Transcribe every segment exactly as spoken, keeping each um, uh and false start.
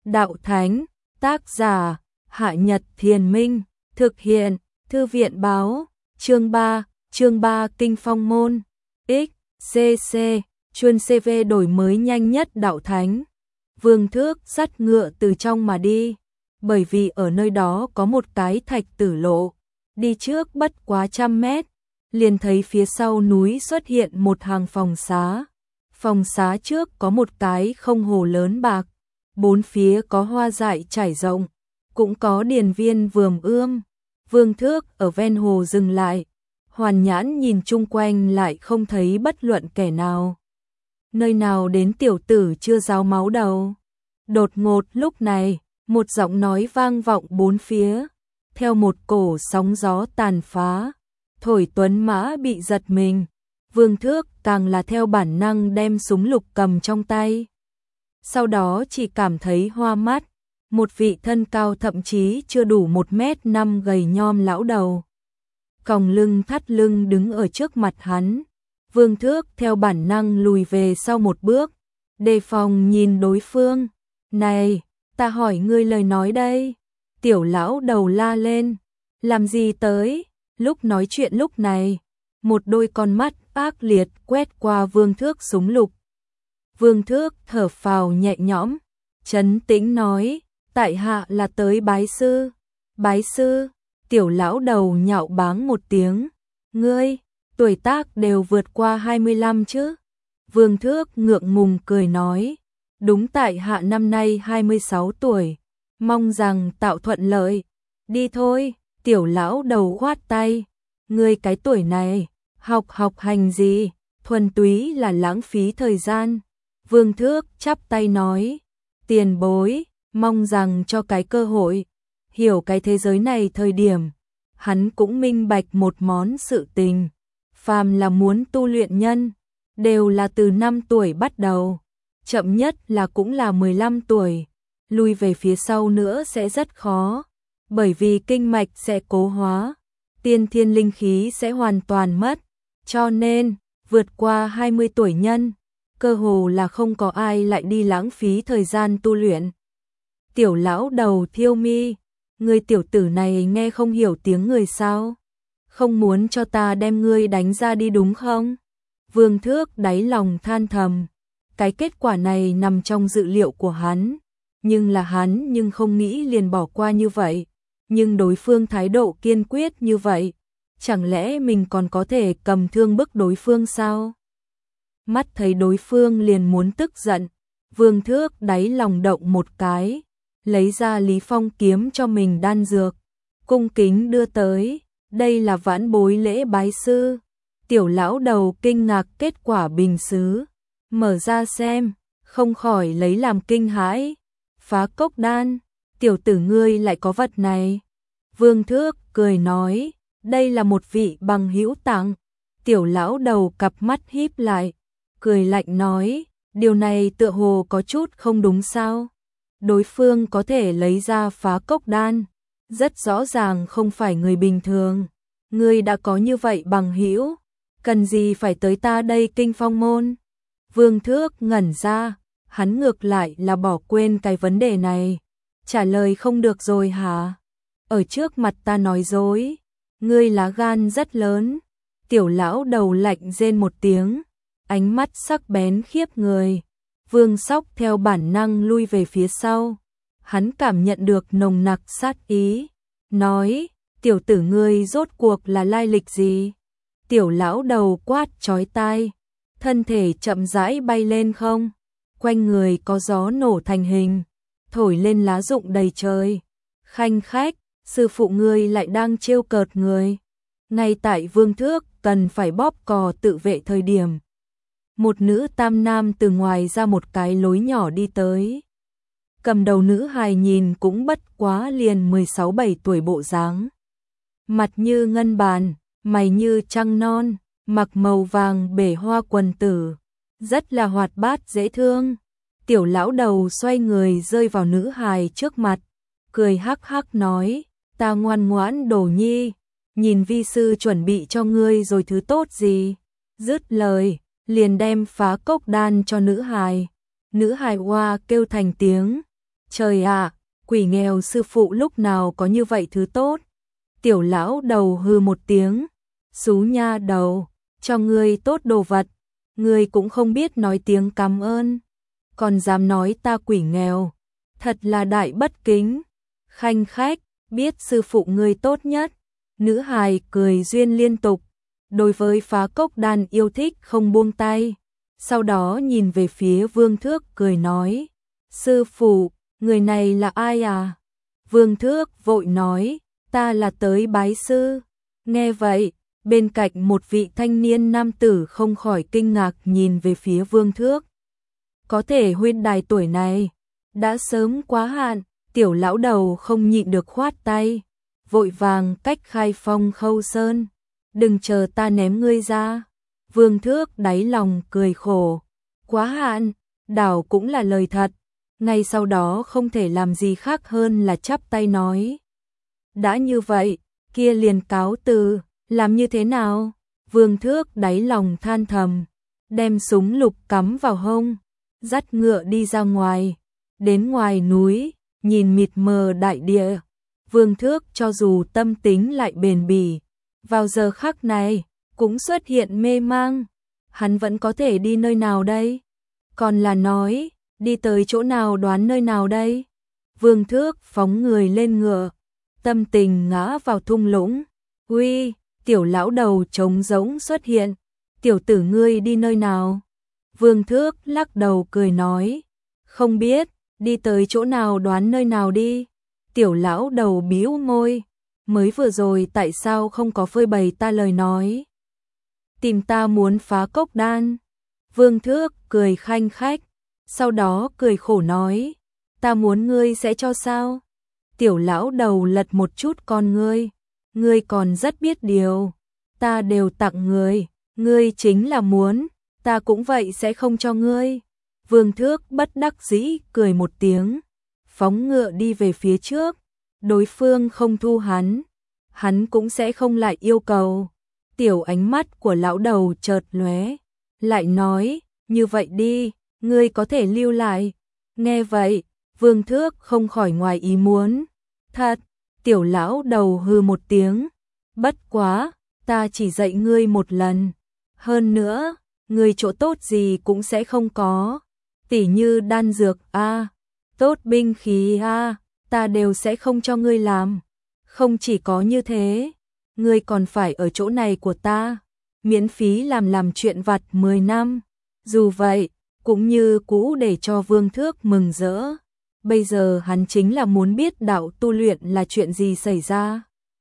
Đạo Thánh, tác giả, Hạ Nhật Thiền Minh, thực hiện, Thư viện Báo, chương ba, chương ba Kinh Phong Môn, X, C C, chuyên xê vê đổi mới nhanh nhất Đạo Thánh. Vương Thước dắt ngựa từ trong mà đi, bởi vì ở nơi đó có một cái thạch tử lộ, đi trước bất quá trăm mét, liền thấy phía sau núi xuất hiện một hàng phòng xá. Phòng xá trước có một cái không hồ lớn bạc, bốn phía có hoa dại trải rộng, cũng có điền viên vườm ươm. Vương Thước ở ven hồ dừng lại, hoàn nhãn nhìn chung quanh lại không thấy bất luận kẻ nào. Nơi nào đến tiểu tử chưa ráo máu đầu. Đột ngột lúc này, một giọng nói vang vọng bốn phía, theo một cổ sóng gió tàn phá, thổi tuấn mã bị giật mình. Vương Thước càng là theo bản năng đem súng lục cầm trong tay. Sau đó chỉ cảm thấy hoa mắt, một vị thân cao thậm chí chưa đủ một mét năm gầy nhom lão đầu, còng lưng thắt lưng đứng ở trước mặt hắn. Vương Thước theo bản năng lùi về sau một bước, đề phòng nhìn đối phương. Này, ta hỏi ngươi lời nói đây. Tiểu lão đầu la lên, làm gì tới? Lúc nói chuyện lúc này, một đôi con mắt ác liệt quét qua Vương Thước súng lục. Vương Thước thở phào nhẹ nhõm, trấn tĩnh nói, tại hạ là tới bái sư. Bái sư? Tiểu lão đầu nhạo báng một tiếng, ngươi, tuổi tác đều vượt qua hai mươi lăm chứ? Vương Thước ngượng ngùng cười nói, đúng, tại hạ năm nay hai mươi sáu tuổi, mong rằng tạo thuận lợi. Đi thôi. Tiểu lão đầu khoát tay, ngươi cái tuổi này, học học hành gì, thuần túy là lãng phí thời gian. Vương Thước chắp tay nói, tiền bối, mong rằng cho cái cơ hội, hiểu cái thế giới này. Thời điểm, hắn cũng minh bạch một món sự tình, phàm là muốn tu luyện nhân, đều là từ năm tuổi bắt đầu, chậm nhất là cũng là mười lăm tuổi, lui về phía sau nữa sẽ rất khó. Bởi vì kinh mạch sẽ cố hóa, tiên thiên linh khí sẽ hoàn toàn mất, cho nên vượt qua hai mươi tuổi nhân, cơ hồ là không có ai lại đi lãng phí thời gian tu luyện. Tiểu lão đầu thiêu mi, người tiểu tử này nghe không hiểu tiếng người sao? Không muốn cho ta đem ngươi đánh ra đi đúng không? Vương Thước đáy lòng than thầm, cái kết quả này nằm trong dự liệu của hắn, nhưng là hắn nhưng không nghĩ liền bỏ qua như vậy. Nhưng đối phương thái độ kiên quyết như vậy, chẳng lẽ mình còn có thể cầm thương bức đối phương sao? Mắt thấy đối phương liền muốn tức giận, Vương Thước đáy lòng động một cái, lấy ra Lý Phong kiếm cho mình đan dược, cung kính đưa tới, đây là vãn bối lễ bái sư. Tiểu lão đầu kinh ngạc kết quả bình sứ, mở ra xem, không khỏi lấy làm kinh hãi. Phá cốc đan, tiểu tử ngươi lại có vật này. Vương Thước cười nói, đây là một vị bằng hữu tặng. Tiểu lão đầu cặp mắt híp lại, cười lạnh nói, điều này tựa hồ có chút không đúng sao? Đối phương có thể lấy ra phá cốc đan, rất rõ ràng không phải người bình thường. Ngươi đã có như vậy bằng hữu, cần gì phải tới ta đây Kinh Phong môn? Vương Thước ngẩn ra, hắn ngược lại là bỏ quên cái vấn đề này. Trả lời không được rồi hả? Ở trước mặt ta nói dối, ngươi lá gan rất lớn. Tiểu lão đầu lạnh rên một tiếng, ánh mắt sắc bén khiếp người. Vương Sóc theo bản năng lui về phía sau, hắn cảm nhận được nồng nặc sát ý, nói, tiểu tử ngươi rốt cuộc là lai lịch gì? Tiểu lão đầu quát chói tai, thân thể chậm rãi bay lên không, quanh người có gió nổ thành hình, thổi lên lá rụng đầy trời. Khanh khách, sư phụ ngươi lại đang trêu cợt người. Ngay tại Vương Thước cần phải bóp cò tự vệ thời điểm, một nữ tam nam từ ngoài ra một cái lối nhỏ đi tới. Cầm đầu nữ hài nhìn cũng bất quá liền mười sáu bảy tuổi bộ dáng, mặt như ngân bàn, mày như trăng non, mặc màu vàng bể hoa quần tử, rất là hoạt bát dễ thương. Tiểu lão đầu xoay người rơi vào nữ hài trước mặt, cười hắc hắc nói, ta ngoan ngoãn đồ nhi, nhìn vi sư chuẩn bị cho ngươi rồi thứ tốt gì. Dứt lời, liền đem phá cốc đan cho nữ hài. Nữ hài hoa kêu thành tiếng, Trời ạ, quỷ nghèo sư phụ lúc nào có như vậy thứ tốt. Tiểu lão đầu hừ một tiếng, xú nha đầu, cho ngươi tốt đồ vật, ngươi cũng không biết nói tiếng cảm ơn, còn dám nói ta quỷ nghèo, thật là đại bất kính. Khanh khách, biết sư phụ ngươi tốt nhất. Nữ hài cười duyên liên tục, đối với phá cốc đan yêu thích không buông tay. Sau đó nhìn về phía Vương Thước cười nói, sư phụ, người này là ai à? Vương Thước vội nói, ta là tới bái sư. Nghe vậy, bên cạnh một vị thanh niên nam tử không khỏi kinh ngạc nhìn về phía Vương Thước. Có thể huynh đài tuổi này, đã sớm quá hạn, tiểu lão đầu không nhịn được khoát tay, vội vàng cách khai phong khâu sơn. Đừng chờ ta ném ngươi ra. Vương Thước đáy lòng cười khổ, quá hạn, đảo cũng là lời thật. Ngay sau đó không thể làm gì khác hơn là chắp tay nói. Đã như vậy, kia liền cáo từ, làm như thế nào? Vương Thước đáy lòng than thầm, đem súng lục cắm vào hông, dắt ngựa đi ra ngoài. Đến ngoài núi, nhìn mịt mờ đại địa, Vương Thước cho dù tâm tính lại bền bỉ, vào giờ khắc này, cũng xuất hiện mê mang. Hắn vẫn có thể đi nơi nào đây? Còn là nói, đi tới chỗ nào đoán nơi nào đây? Vương Thước phóng người lên ngựa, tâm tình ngã vào thung lũng. Uy, tiểu lão đầu trống rỗng xuất hiện. Tiểu tử ngươi đi nơi nào? Vương Thước lắc đầu cười nói, không biết, đi tới chỗ nào đoán nơi nào đi. Tiểu lão đầu bĩu môi, mới vừa rồi tại sao không có phơi bày ta lời nói? Tìm ta muốn phá cốc đan. Vương Thước cười khanh khách, sau đó cười khổ nói, ta muốn ngươi sẽ cho sao? Tiểu lão đầu lật một chút con ngươi, ngươi còn rất biết điều, ta đều tặng ngươi, ngươi chính là muốn, ta cũng vậy sẽ không cho ngươi. Vương Thước bất đắc dĩ cười một tiếng, phóng ngựa đi về phía trước, đối phương không thu hắn, hắn cũng sẽ không lại yêu cầu. Tiểu ánh mắt của lão đầu chợt lóe, lại nói, như vậy đi, ngươi có thể lưu lại. Nghe vậy, Vương Thước không khỏi ngoài ý muốn. Thật, tiểu lão đầu hừ một tiếng, bất quá, ta chỉ dạy ngươi một lần. Hơn nữa, ngươi chỗ tốt gì cũng sẽ không có, tỉ như đan dược a, tốt binh khí a, ta đều sẽ không cho ngươi làm. Không chỉ có như thế, ngươi còn phải ở chỗ này của ta, miễn phí làm làm chuyện vặt mười năm. Dù vậy, cũng như cũ để cho Vương Thước mừng rỡ. Bây giờ hắn chính là muốn biết đạo tu luyện là chuyện gì xảy ra.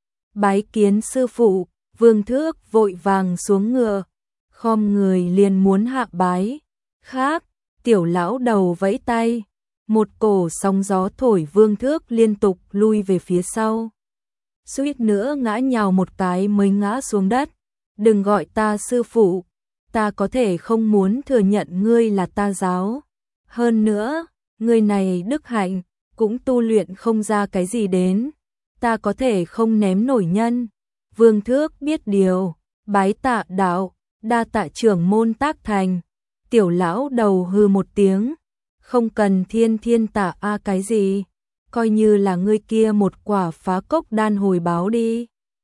Bái kiến sư phụ, Vương Thước vội vàng xuống ngựa, khom người liền muốn hạ bái. Khác, tiểu lão đầu vẫy tay, một cổ sóng gió thổi Vương Thước liên tục lui về phía sau. Suýt nữa ngã nhào một cái mới ngã xuống đất. Đừng gọi ta sư phụ, ta có thể không muốn thừa nhận ngươi là ta giáo. Hơn nữa, ngươi này đức hạnh, cũng tu luyện không ra cái gì đến. Ta có thể không ném nổi nhân. Vương Thước biết điều, bái tạ đạo, đa tạ trưởng môn tác thành. Tiểu lão đầu hừ một tiếng, không cần thiên thiên tạ a cái gì, coi như là ngươi kia một quả phá cốc đan hồi báo đi.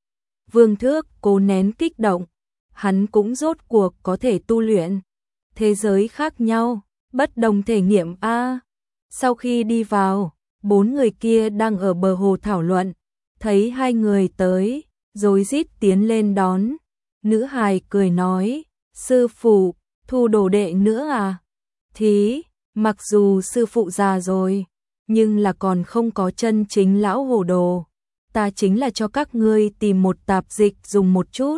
Vương Thước cố nén kích động, hắn cũng rốt cuộc có thể tu luyện. Thế giới khác nhau, bất đồng thể nghiệm a. Sau khi đi vào, bốn người kia đang ở bờ hồ thảo luận, thấy hai người tới, rối rít tiến lên đón. Nữ hài cười nói, sư phụ, thu đồ đệ nữa à? Thí, mặc dù sư phụ già rồi, nhưng là còn không có chân chính lão hồ đồ. Ta chính là cho các ngươi tìm một tạp dịch dùng một chút.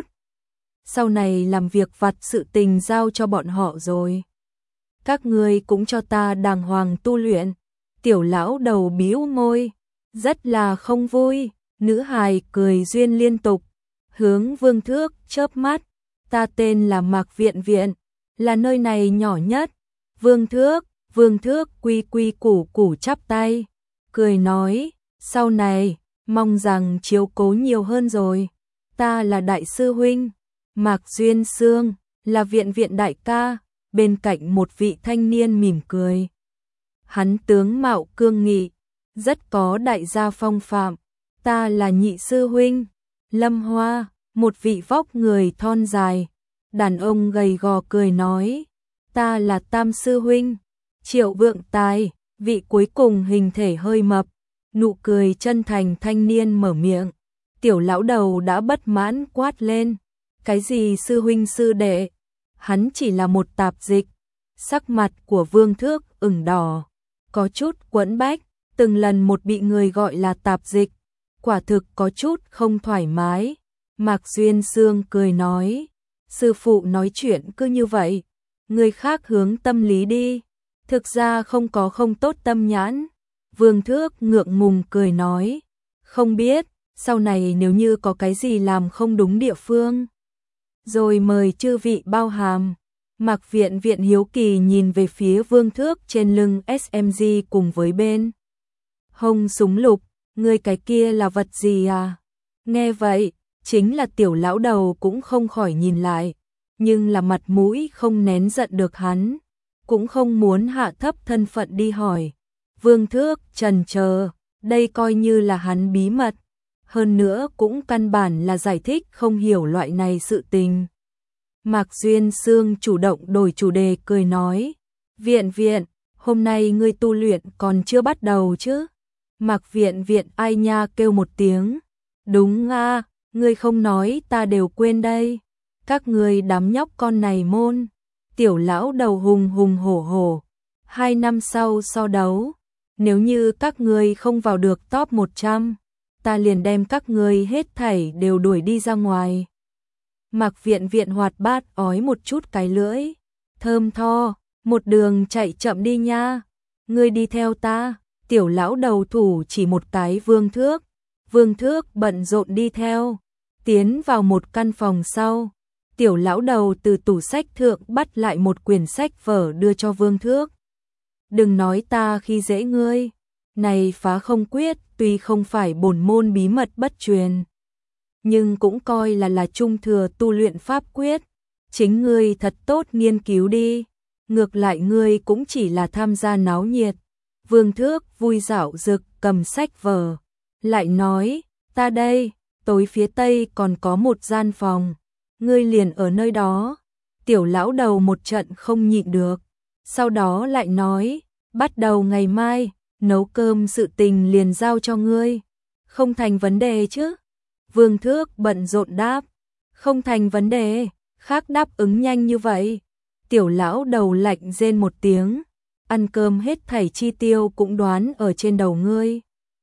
Sau này làm việc vặt sự tình giao cho bọn họ rồi. Các ngươi cũng cho ta đàng hoàng tu luyện. Tiểu lão đầu bĩu môi, rất là không vui. Nữ hài cười duyên liên tục, hướng Vương Thước chớp mắt. Ta tên là Mạc Viện Viện, là nơi này nhỏ nhất. Vương Thước, Vương Thước quy quy củ củ chắp tay, cười nói, sau này, mong rằng chiếu cố nhiều hơn rồi. Ta là đại sư huynh, Mạc Duyên Sương, là Viện Viện đại ca. Bên cạnh một vị thanh niên mỉm cười, Hắn tướng mạo cương nghị, rất có đại gia phong phạm. Ta là nhị sư huynh, Lâm Hoa, một vị vóc người thon dài, đàn ông gầy gò cười nói. Ta là tam sư huynh, Triệu Vượng Tài, vị cuối cùng hình thể hơi mập, nụ cười chân thành thanh niên mở miệng. Tiểu lão đầu đã bất mãn quát lên. Cái gì sư huynh sư đệ? Hắn chỉ là một tạp dịch. Sắc mặt của Vương Thước ửng đỏ, có chút quẫn bách, từng lần một bị người gọi là tạp dịch, quả thực có chút không thoải mái. Mạc Duyên Sương cười nói, sư phụ nói chuyện cứ như vậy, người khác hướng tâm lý đi, thực ra không có không tốt tâm nhãn. Vương Thước ngượng ngùng cười nói, không biết, sau này nếu như có cái gì làm không đúng địa phương, rồi mời chư vị bao hàm. Mạc Viện Viện hiếu kỳ nhìn về phía Vương Thước trên lưng ét em giê cùng với bên hông súng lục, người cái kia là vật gì à? Nghe vậy, chính là tiểu lão đầu cũng không khỏi nhìn lại, nhưng là mặt mũi không nén giận được hắn, cũng không muốn hạ thấp thân phận đi hỏi. Vương Thước chần chờ, đây coi như là hắn bí mật, hơn nữa cũng căn bản là giải thích không hiểu loại này sự tình. Mạc Duyên Sương chủ động đổi chủ đề cười nói, Viện Viện, hôm nay ngươi tu luyện còn chưa bắt đầu chứ? Mạc Viện Viện ai nha kêu một tiếng, đúng nga, ngươi không nói ta đều quên đây, các ngươi đám nhóc con này môn. Tiểu lão đầu hùng hùng hổ hổ, hai năm sau so đấu, nếu như các ngươi không vào được top một trăm, ta liền đem các ngươi hết thảy đều đuổi đi ra ngoài. Mạc Viện Viện hoạt bát ói một chút cái lưỡi, thơm tho, một đường chạy chậm đi nha, ngươi đi theo ta. Tiểu lão đầu thủ chỉ một cái Vương Thước, Vương Thước bận rộn đi theo, tiến vào một căn phòng sau. Tiểu lão đầu từ tủ sách thượng bắt lại một quyển sách vở đưa cho Vương Thước. Đừng nói ta khi dễ ngươi, này phá không quyết tuy không phải bổn môn bí mật bất truyền, nhưng cũng coi là là trung thừa tu luyện pháp quyết, chính ngươi thật tốt nghiên cứu đi, ngược lại ngươi cũng chỉ là tham gia náo nhiệt. Vương Thước vui dạo rực cầm sách vở, lại nói, ta đây, tối phía tây còn có một gian phòng, ngươi liền ở nơi đó. Tiểu lão đầu một trận không nhịn được, sau đó lại nói, bắt đầu ngày mai, nấu cơm sự tình liền giao cho ngươi, không thành vấn đề chứ? Vương Thước bận rộn đáp, không thành vấn đề, khác đáp ứng nhanh như vậy. Tiểu lão đầu lạnh rên một tiếng, ăn cơm hết thảy chi tiêu cũng đoán ở trên đầu ngươi.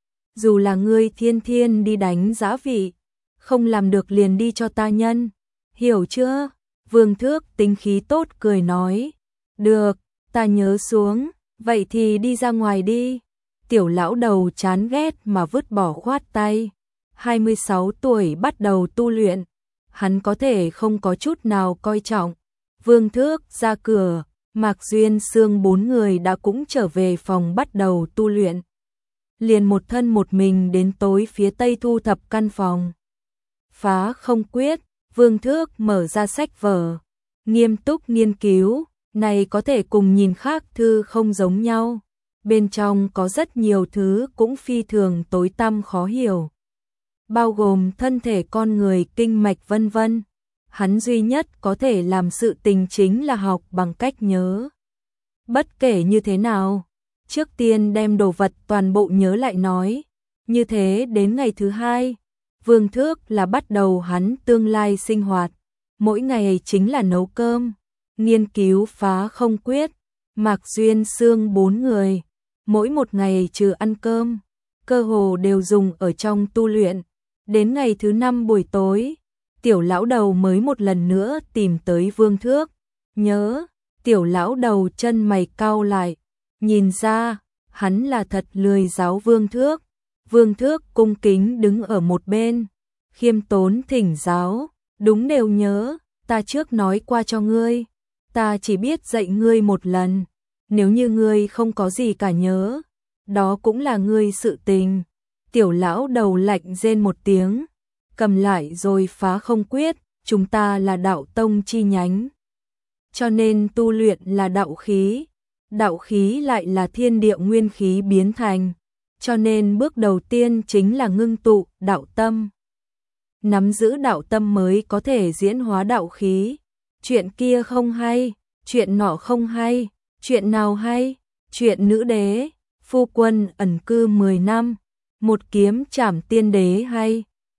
Dù là ngươi thiên thiên đi đánh giá vị, không làm được liền đi cho ta nhân, hiểu chưa? Vương Thước tính khí tốt cười nói, được, ta nhớ xuống, vậy thì đi ra ngoài đi. Tiểu lão đầu chán ghét mà vứt bỏ khoát tay, hai mươi sáu tuổi bắt đầu tu luyện, hắn có thể không có chút nào coi trọng. Vương Thước ra cửa, Mạc Duyên Sương bốn người đã cũng trở về phòng bắt đầu tu luyện. Liền một thân một mình đến tối phía tây thu thập căn phòng. Phá không quyết, Vương Thước mở ra sách vở, nghiêm túc nghiên cứu, này có thể cùng nhìn khác thư không giống nhau. Bên trong có rất nhiều thứ cũng phi thường tối tăm khó hiểu, bao gồm thân thể con người, kinh mạch vân vân. Hắn duy nhất có thể làm sự tình chính là học bằng cách nhớ. Bất kể như thế nào, trước tiên đem đồ vật toàn bộ nhớ lại nói. Như thế đến ngày thứ hai, Vương Thước là bắt đầu hắn tương lai sinh hoạt. Mỗi ngày chính là nấu cơm, nghiên cứu phá không quyết. Mạc Duyên Sương bốn người, mỗi một ngày trừ ăn cơm, cơ hồ đều dùng ở trong tu luyện. Đến ngày thứ năm buổi tối, tiểu lão đầu mới một lần nữa tìm tới Vương Thước. Nhớ, tiểu lão đầu chân mày cau lại, nhìn ra, hắn là thật lười giáo Vương Thước. Vương Thước cung kính đứng ở một bên, khiêm tốn thỉnh giáo, đúng đều nhớ, ta trước nói qua cho ngươi, ta chỉ biết dạy ngươi một lần, nếu như ngươi không có gì cả nhớ, đó cũng là ngươi sự tình. Tiểu lão đầu lạnh rên một tiếng, cầm lại rồi phá không quyết, chúng ta là đạo tông chi nhánh, cho nên tu luyện là đạo khí, đạo khí lại là thiên địa nguyên khí biến thành, cho nên bước đầu tiên chính là ngưng tụ đạo tâm. Nắm giữ đạo tâm mới có thể diễn hóa đạo khí. Chuyện kia không hay, chuyện nọ không hay, chuyện nào hay? Chuyện nữ đế, phu quân ẩn cư mười năm, một kiếm trảm tiên đế hay.